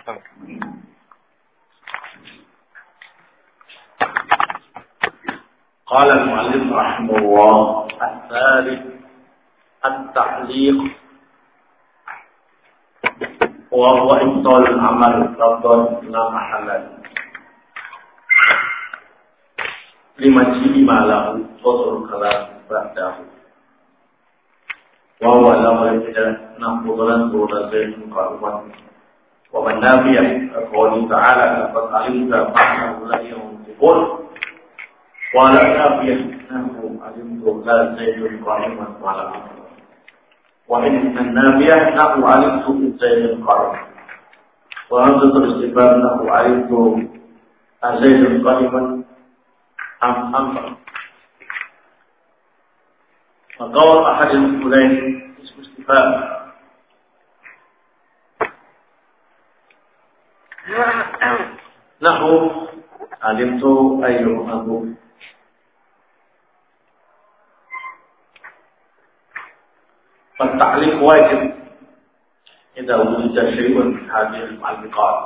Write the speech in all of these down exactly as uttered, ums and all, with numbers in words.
قال المؤلف رحمه الله الثالث التعليق وهو إبطال العمل لفظا لا محل لمجيء ما له فصل الكلام بعده وهو لا يجد نقضا دون زين قائما ومن نافيا كقوله تعالى لقد علمت فانه لا ينطقون ولا نافيا انه علمت لا زيد قائما ولا امر وان النافيا انه علمت زيد قائما وهمزه الاستفهام انه علمت زيد قائما ام امر فقول احد المقولين اسم استفهام نحو علمت أيهما فالتعليق واجب إذا وجد شيء من هذه المعلقات.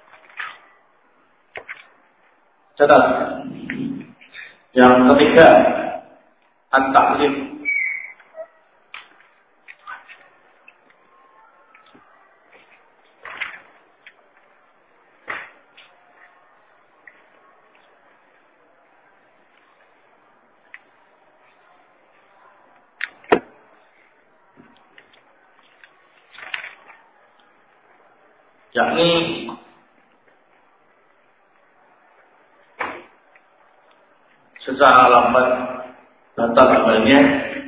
Catat. Yang ketiga, at-ta'liq. Yakni secara lambat data kabarnya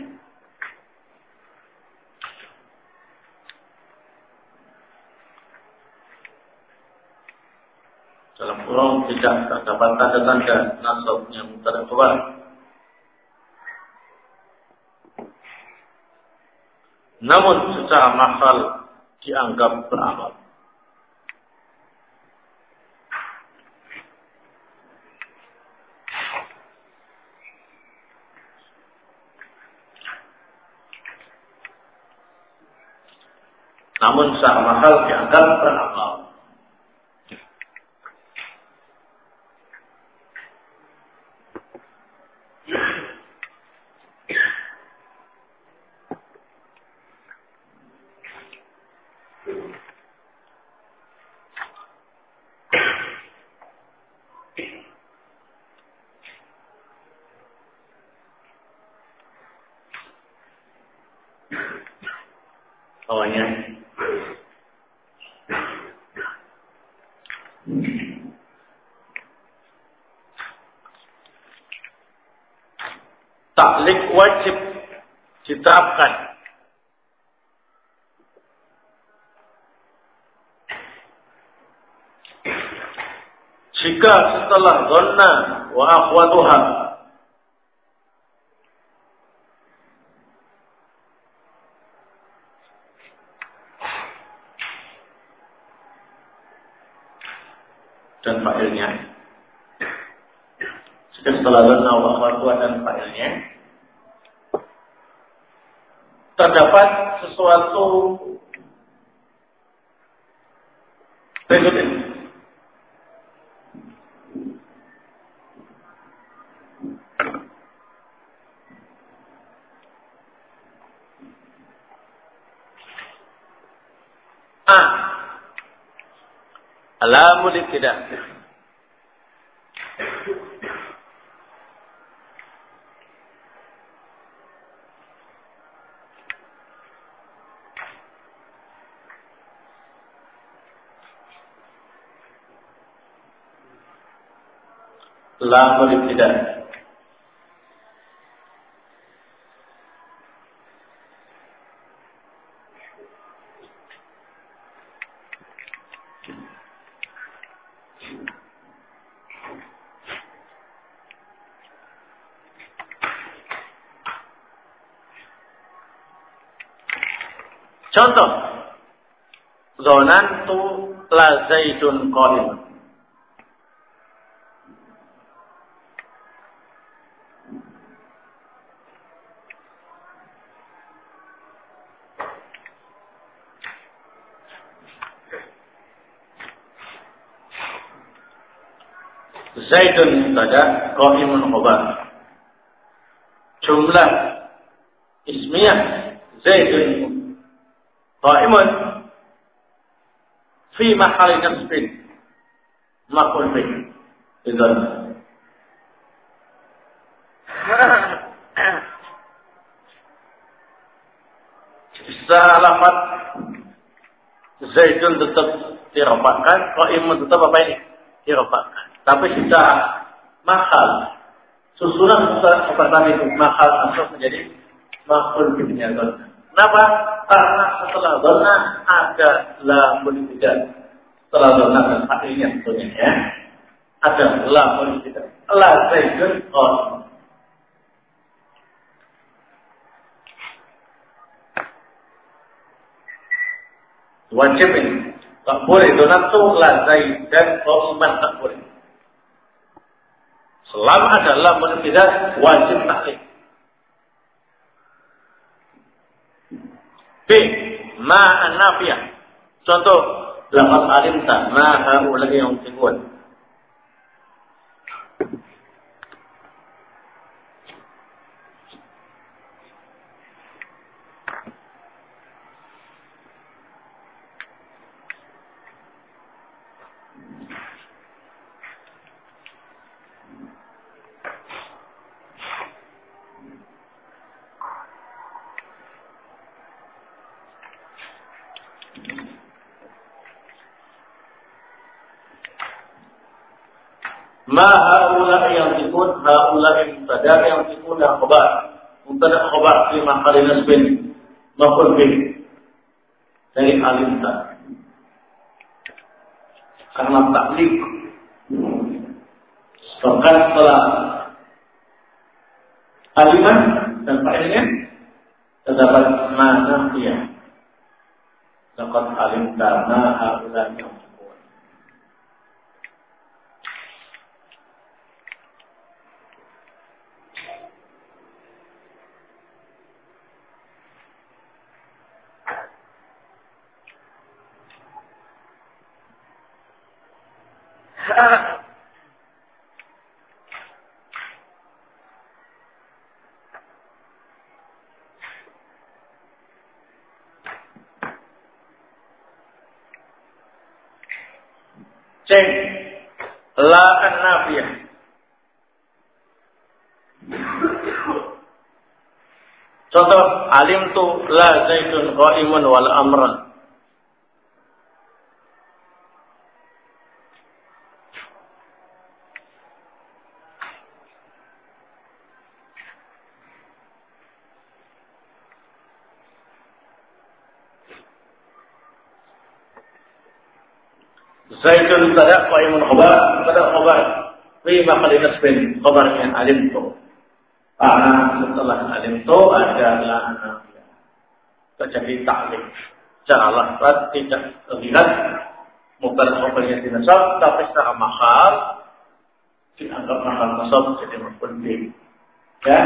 dalam kurung tidak terdapat tanda-tanda nasab yang terkuat. Namun secara makal dianggap beramal. Namun secara mahal dianggap beramal. Awalnya taklik wajib diterapkan jika setelah dhanna wa akhwatuha dan fa'ilnya. Jika setelah dhanna wa akhwatuha dan fa'ilnya terdapat sesuatu berikut ini. A. Alamul ibtida. Lamul ibtida. Contoh, zonantu la zaidun qa'im. Zaidun mubtada, qa'imun khabar. Jumlah ismiyah Zaidun qa'imun fi mahali nasbin maf'ul bih. Idzan secara lafaz Zaidun tetap dirofakkan, qa'imun tetap apa ini? Dirofakkan. Tapi secara mahal susunan seperti tadi itu mahal masuk menjadi maf'ul bihnya dhanna. Kenapa? Karena setelah dhanna ada lamul ibtida. Setelah dhanna dan haknya tentunya ya. Ada lamul ibtida. La Zaidun qa'imun. Wajib ini. Tak boleh dhanna tu la Zaidan qa'iman, tak boleh. Selama ada lamul ibtida wajib taklif. B. Ma'an nafiyah. Contoh lafaz alimta ma haula'i yunfiqun. Ma haula'i yunfiqun, haula'i mubtada yunfiqun khabar. Mubtada khabar fi mahali nasbin maf'ul bih dari alimta. Karena taklif bahkan setelah aliman dan fa'ilnya terdapat mana dia. Laqad alimta ma haula'i yunfiqun. Cek la an-nafiyah. Contoh alim tu la Zaidun qa'imun wal amran. Zaidun mubtada qa'imun khabar, mubtada khabar fi mahali nasbin, khabarnya alim tu. Karena setelah alim tu ada la nafiyah. Terjadi taklif. Secara lafaz tidak terlihat mubtada khabarnya dinasab, tapi secara mahal dianggap mahal nasab jadi maf'ul bih. Ya.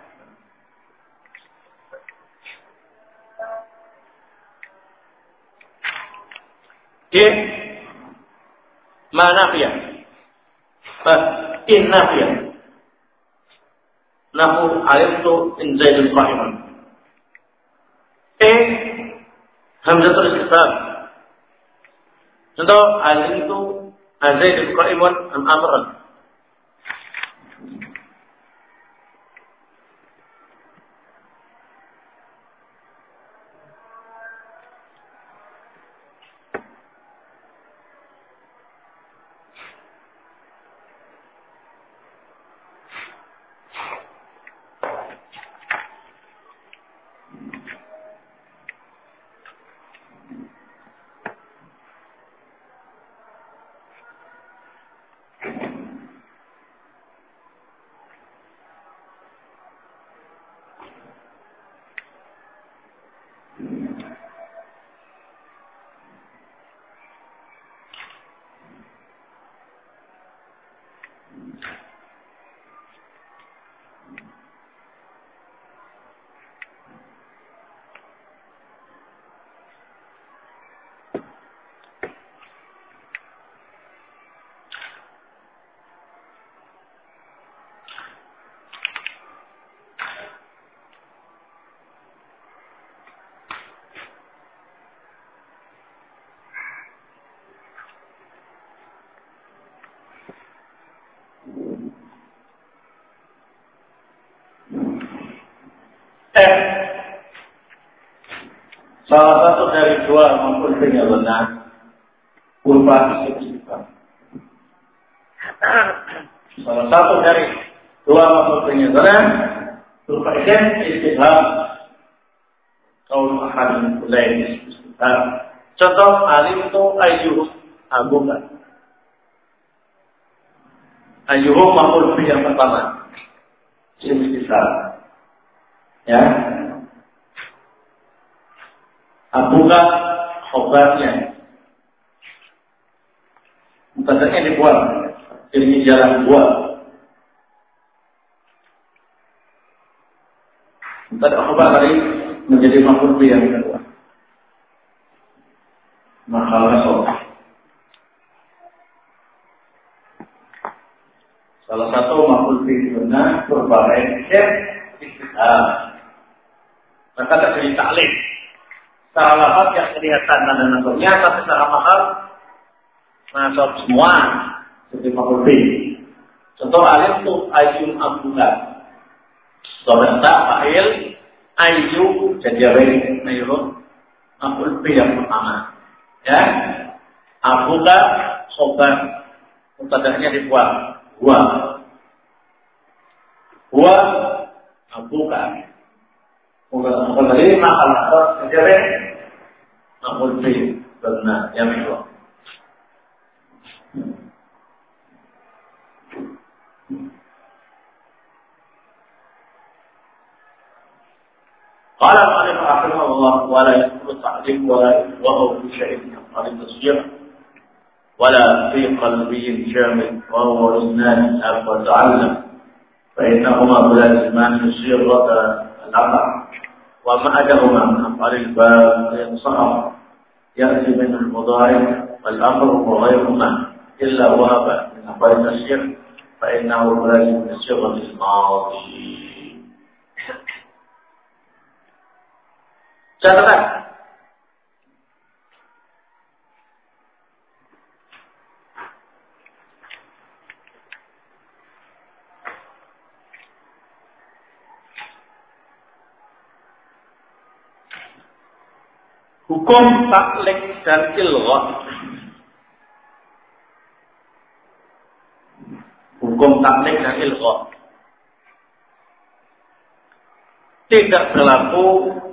Oke. Ma nafiyah. Fa in nafiyah. Nahu alimtu in Zaidun qa'iman. E hamzatul istifham. Contoh alimtu Zaidun qa'iman am amran. Salah satu dari dua maf'ul bihi yang benar berupa istifham. Salah satu dari dua maf'ul bihi yang benar berupa istifham. Qaul ahad lain istifham. Contoh alim itu ayyuhum abuka. Ayyuhum maf'ul bihi yang pertama. Istifham. Ya. Abuka khobarnya. Mutadanya dibuat. Ini jalan buat. Mutada khobar tadi menjadi maf'ul bihi yang kedua. Mahalah sholat. Salah satu maf'ul bihi benar berbagai istifham. Maka terjadi ta'lim. Secara lafaz yang kelihatan dan nasabnya, tapi secara mahal nasab semua seperti maf'ul bihi. Contoh alif itu ayyun abuka. Sobat fa'il ayyu jadi awal nairun maf'ul bihi yang pertama. Ya, abuka sobat mutadanya dibuat huwa huwa abuka. Bukan tadi mahal atau sejarah maf'ul bihi benar ya memang. قال المؤلف رحمه الله ولا يذكر التعليم ولا وهو في شيء من أفعال التصديق ولا في قلبي جامد وهو إثنان أب وتعلم فإنهما ملازمان لصيغة الأمر وما أدهما من أفعال الباب ينصرف يأتي من المضارع والأمر وغيرهما إلا وهب من أفعال التصديق فإنه ملازم لصيغة الماضي. Catatan. Hukum taklik dan ilghah. Hukum taklik dan ilghah tidak berlaku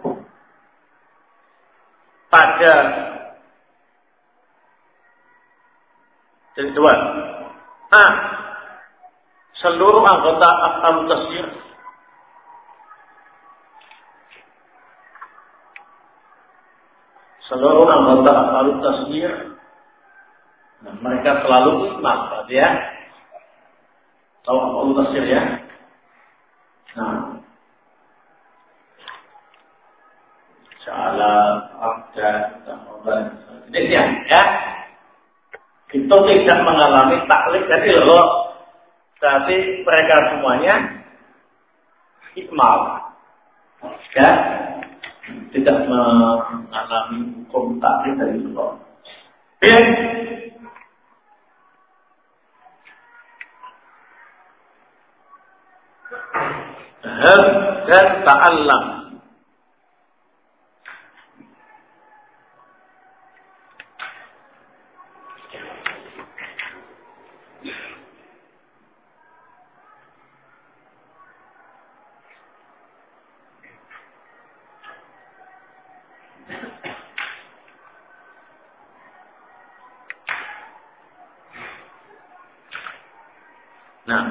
pada jadi dua. A. Seluruh anggota af'al tasdhiq seluruh anggota af'al tasdhiq nah, mereka selalu isma berarti ya. Tahu af'al tasdhiq ya? Nah. Salah, abda, tahoban, demikian ya. Itu tidak mengalami taklik dan ilghah. Berarti mereka semuanya ikmal. Ya. Tidak mengalami hukum taklik dan ilghah. Ya. Dan ta'allam. Nah,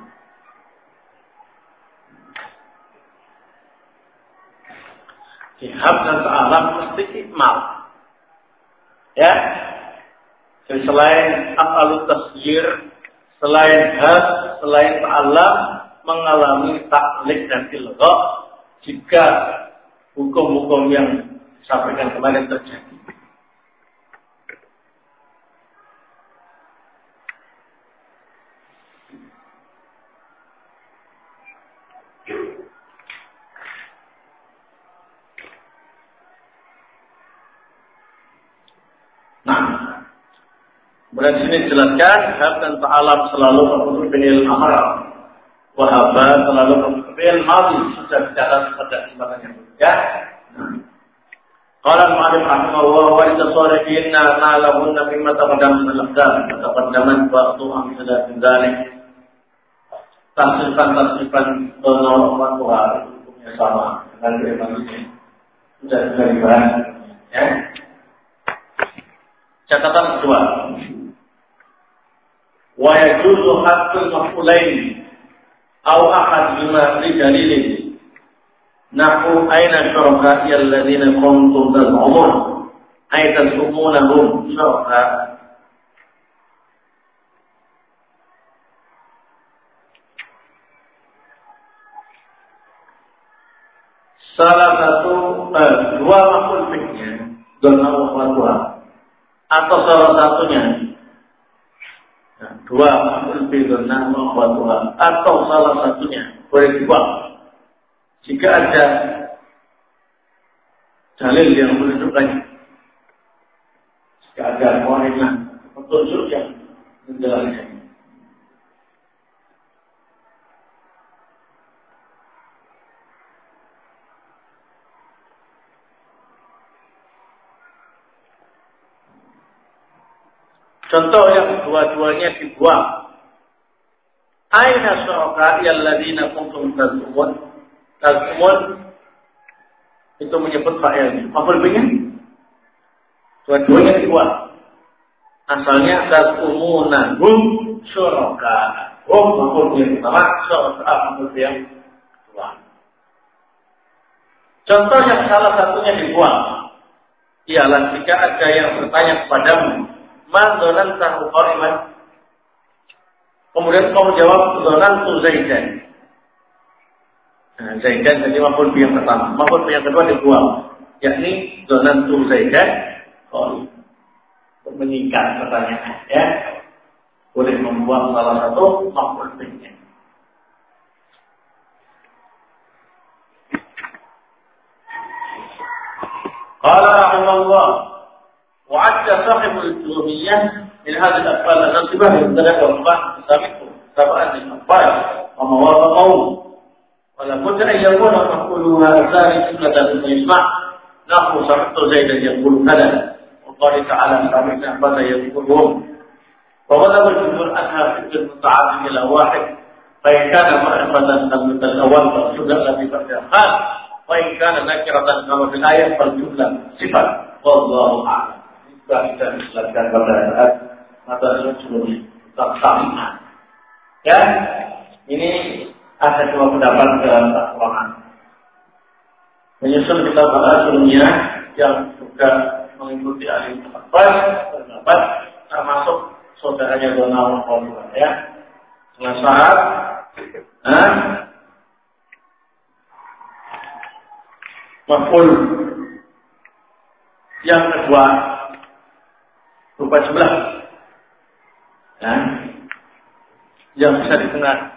jihad dan ta'alam mesti ikmal. Ya, jadi selain af'alut tasghir, selain had, selain ta'alam mengalami taklik dan ilghah jika hukum-hukum yang disampaikan kemarin terjadi. Kemudian sini dijelaskan hab dan ta'alam selalu berhubung dengan amar. Wahaba selalu berhubung dengan madhi sudah bicara pada kesempatan yang berbeda. Qala al-mu'allif rahimahullah wa litasarihinna ma lahunna mimma taqaddama min al-aqdam taqaddamat ba'dhuha min dzalik dzalik. Tasrifan-tasrifan orang tua hukumnya sama dengan manusia. Sudah sudah dibahas, ya. Catatan kedua. Wa yajuzu haqqul maf'ulain aw ahad bima li dalilin. Nahu aina syuraka'i alladziina kuntum taz'umun ay taz'umunahum syuraka. Salah satu eh, dua makhluk fiknya dona wa atau salah satunya nah, dua makhluk fik dona wa atau salah satunya boleh dua. Jika ada dalil yang menunjukkannya, jika ada orang petunjuk yang menjelaskannya. Contoh yang dua-duanya dibuang. Aina syuraka'i alladziina kuntum taz'umun. Taz'umun itu menyebut fa'ilnya. Maf'ul bihnya dua-duanya dibuang. Asalnya taz'umunahum syuraka. Hum maf'ul bih pertama, syuraka maf'ul bih yang kedua. Contoh yang salah satunya dibuang ialah jika ada yang bertanya kepadamu, man dzanantahu qariban. Kemudian kamu jawab dzanantu Zaidan. Nah, Zaidan jadi maf'ul bih yang pertama. Maf'ul bih yang kedua dibuang, yakni dzanantu Zaidan qariban. Meningkat pertanyaan, ya. Boleh membuang salah satu maf'ul bihnya. Qala rahimahullah وعد صاحب الألوهية من هذه الأفعال الناصبة لمبتدأ ومباح ثابته سبعا للأخبار ومواضعه ولا بد أن يكون مفعولها الثاني جملة يسمع نحو سمعت زيدا يقول كذا وقال تعالى سمعنا فلا يذكرهم وغلب الجمهور أنها فعل متعدد إلى واحد فإن كان معرفة فالجملة الأول فالجملة التي بعدها خاص وإن كان نكرة كما في الآية فالجملة صفة والله أعلم. Kita bisa dijelaskan pada saat mata sebelum taksama. Ya, ini ada dua pendapat dalam takwaman. Menyusul kita bahas sebelumnya yang juga mengikuti ahli pendapat, pendapat termasuk saudaranya Donald Trump, ya. Dengan syarat, nah, maf'ul yang kedua berupa jumlah, ya, yang bisa didengar,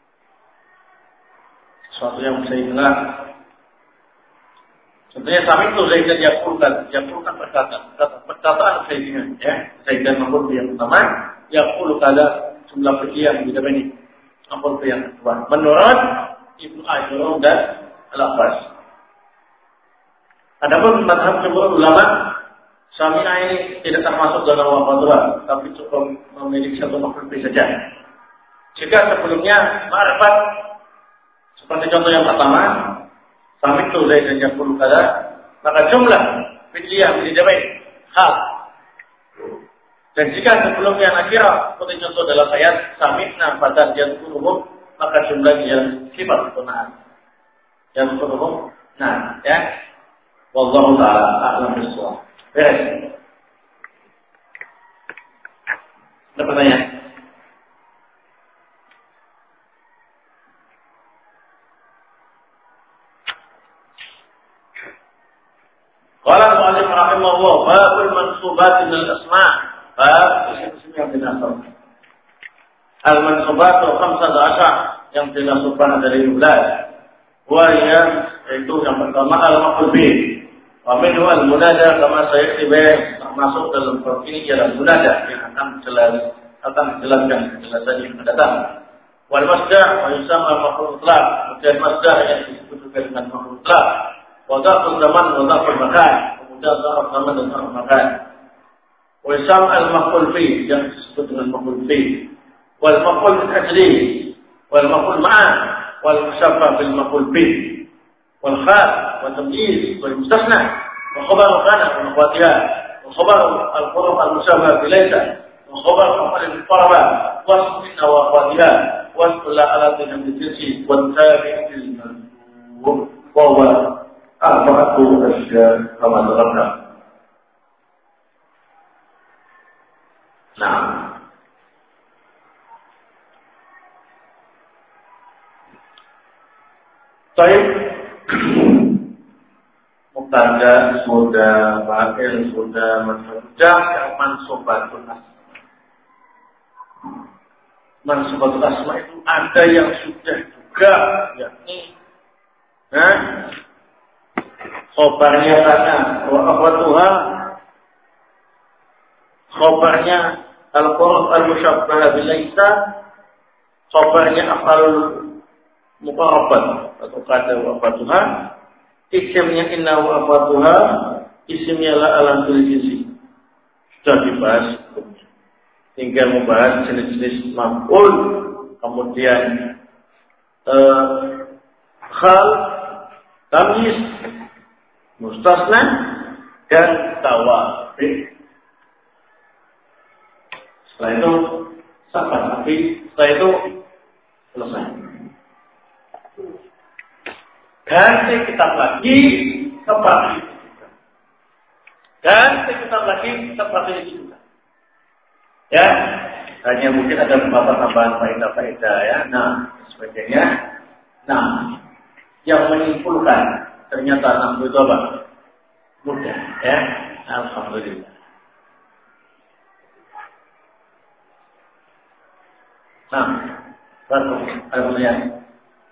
sesuatu yang bisa didengar. Contohnya sami itu Zaidan yaqulkan, yaqulkan berkata, perkataan Zaidan, ya, Zaidan maf'ul yang pertama, yaqulu kada jumlah pergian di dalam ini, maf'ul yang kedua. Menurut Ibnu Ajurun dan Al-Abbas. Adapun mazhab jumhur ulama, Sami'na ini tidak termasuk dalam wafat, tapi cukup memiliki satu maf'ul saja. Jika sebelumnya ma'rifat, seperti contoh yang pertama, Sami'tu Zaidan yaqulu kada, maka jumlah fi'liyah menjadi baik hal. Dan jika sebelumnya nakirah, seperti contoh dalam ayat Sami'na fatan yaqulu, maka jumlahnya sifat benar. Yang berhubung, nah, ya. Wallahu ta'ala a'lam bishawab. Beres. Ada pertanyaan? Qala al-mu'allif rahimahullah, babul mansubat min al-asma'. Bab isim yang dinasab. Al-mansubat khamsah ashar yang dinasabkan dari lima belas. Wa ya itu yang pertama al-maf'ul bih. Wa minhu al-munada kama sayati masuk dalam bab ini ialah munada yang akan jelas akan dijelaskan penjelasan yang akan datang. Wal masdar wa yusamma maf'ul mutlaq, kemudian masdar yang disebut juga dengan maf'ul mutlaq. Wa dhaful zaman wa dhaful makan, kemudian taraf zaman dan taraf makan. Wa sam al-maqul fi yang disebut dengan maqul fi. Wal maqul min ajli wal maqul ma'a wal musabba bil maqul fi. Wal kha wa tamyiz wal mustasna wa khabar kana wa akhwatiha wa khabar al-qur'an al-musabba bilaysa wa khabar al-faraba wa sunna wa akhwatiha wa la ala tinamjisi wa tabi'il wa huwa arba'atu asya kama dzakarna. Nah, baik, mubtada sudah, fa'il sudah, sudah, mansubatul asma. Mansubatul asma itu ada yang sudah juga, yakni, nah, khobarnya kana, wa akhwatuha, khobarnya al-qur'an al-musyabbah bilaisa, khobarnya afal muqarrabah atau kata wa akhwatuha, isimnya inna wa akhwatuha, isimnya la alam tulisisi. Sudah dibahas, tinggal membahas jenis-jenis maf'ul, kemudian uh, khal, tamyiz, mustasna dan tawabi. Setelah itu sabar, tapi setelah itu selesai. Ganti kitab lagi seperti itu juga. Ganti kitab lagi seperti itu juga. Ya, hanya mungkin ada beberapa tambahan faedah-faedah ya. Nah, sebagainya. Nah, yang menyimpulkan ternyata enam itu apa? Mudah, ya. Alhamdulillah. Nah, baru alhamdulillah.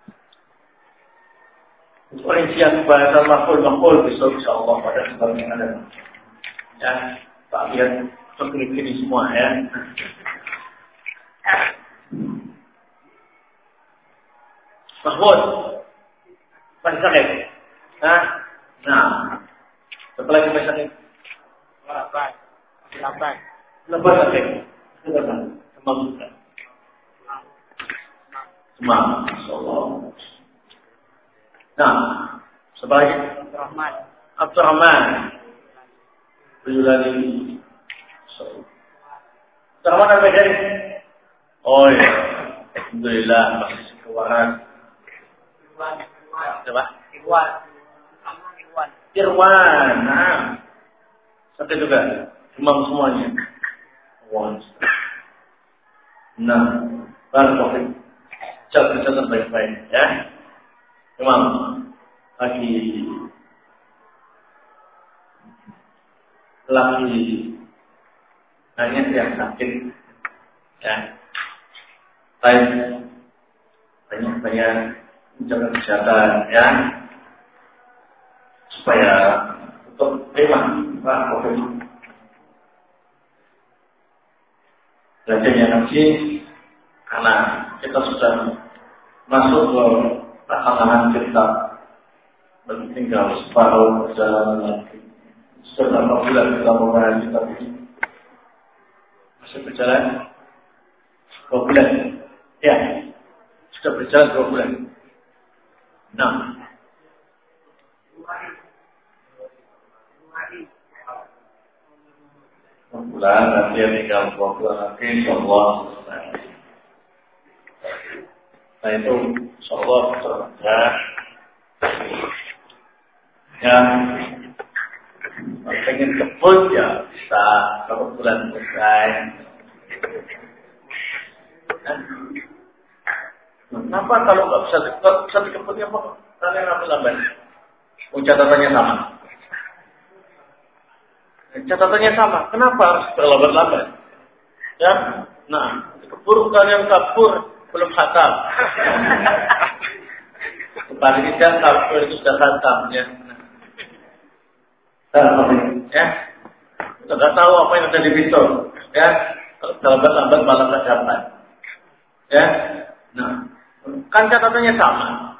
Perincian bahasa makhluk-makhluk besok insyaallah pada kesempatan yang ada. Ya, tak lihat seperti ini semua ya. Mahmud, masih sakit? Nah, nah, setelah itu masih sakit. Lepas, lepas, lepas sakit. Lepas, semam juga. Semam, insyaallah. Nah, sebagai Abdurrahman, Abdurrahman, Bujulani. Abdurrahman apa jadi? Oh ya, alhamdulillah masih kewaran. Irwan, coba. Irwan, Irwan. Irwan, nah, satu juga, semua semuanya. Irwan. Nah, baru catat-catat baik-baik, ya. Imam lagi lagi hanya yang sakit, ya. Baik, banyak-banyak menjaga kesehatan, ya, supaya untuk tema Pak Profesor belajarnya nanti karena kita sudah masuk ke tahanan kita dan tinggal separuh perjalanan lagi. Sudah berapa bulan kita membahas kitab ini? Masih berjalan dua bulan, ya, sudah berjalan dua bulan. Nah, dua bulan nanti tinggal dua bulan lagi, insyaallah selesai. Nah itu insyaallah terbaca yang pengen kebun ya bisa satu bulan selesai. Kenapa kalau nggak bisa nggak bisa dikebun ya Pak? Kalian ambil lambat. Oh, catatannya sama. Catatannya sama. Kenapa harus berlambat-lambat? Ya, nah keburu kalian kabur. Belum khatam. Paling tidak kabur itu sudah khatam ya. Ya. Kita nggak tahu apa yang ada di pisau. Ya. Kalau lambat-lambat malah nggak dapat. Ya. Nah, kan catatannya sama.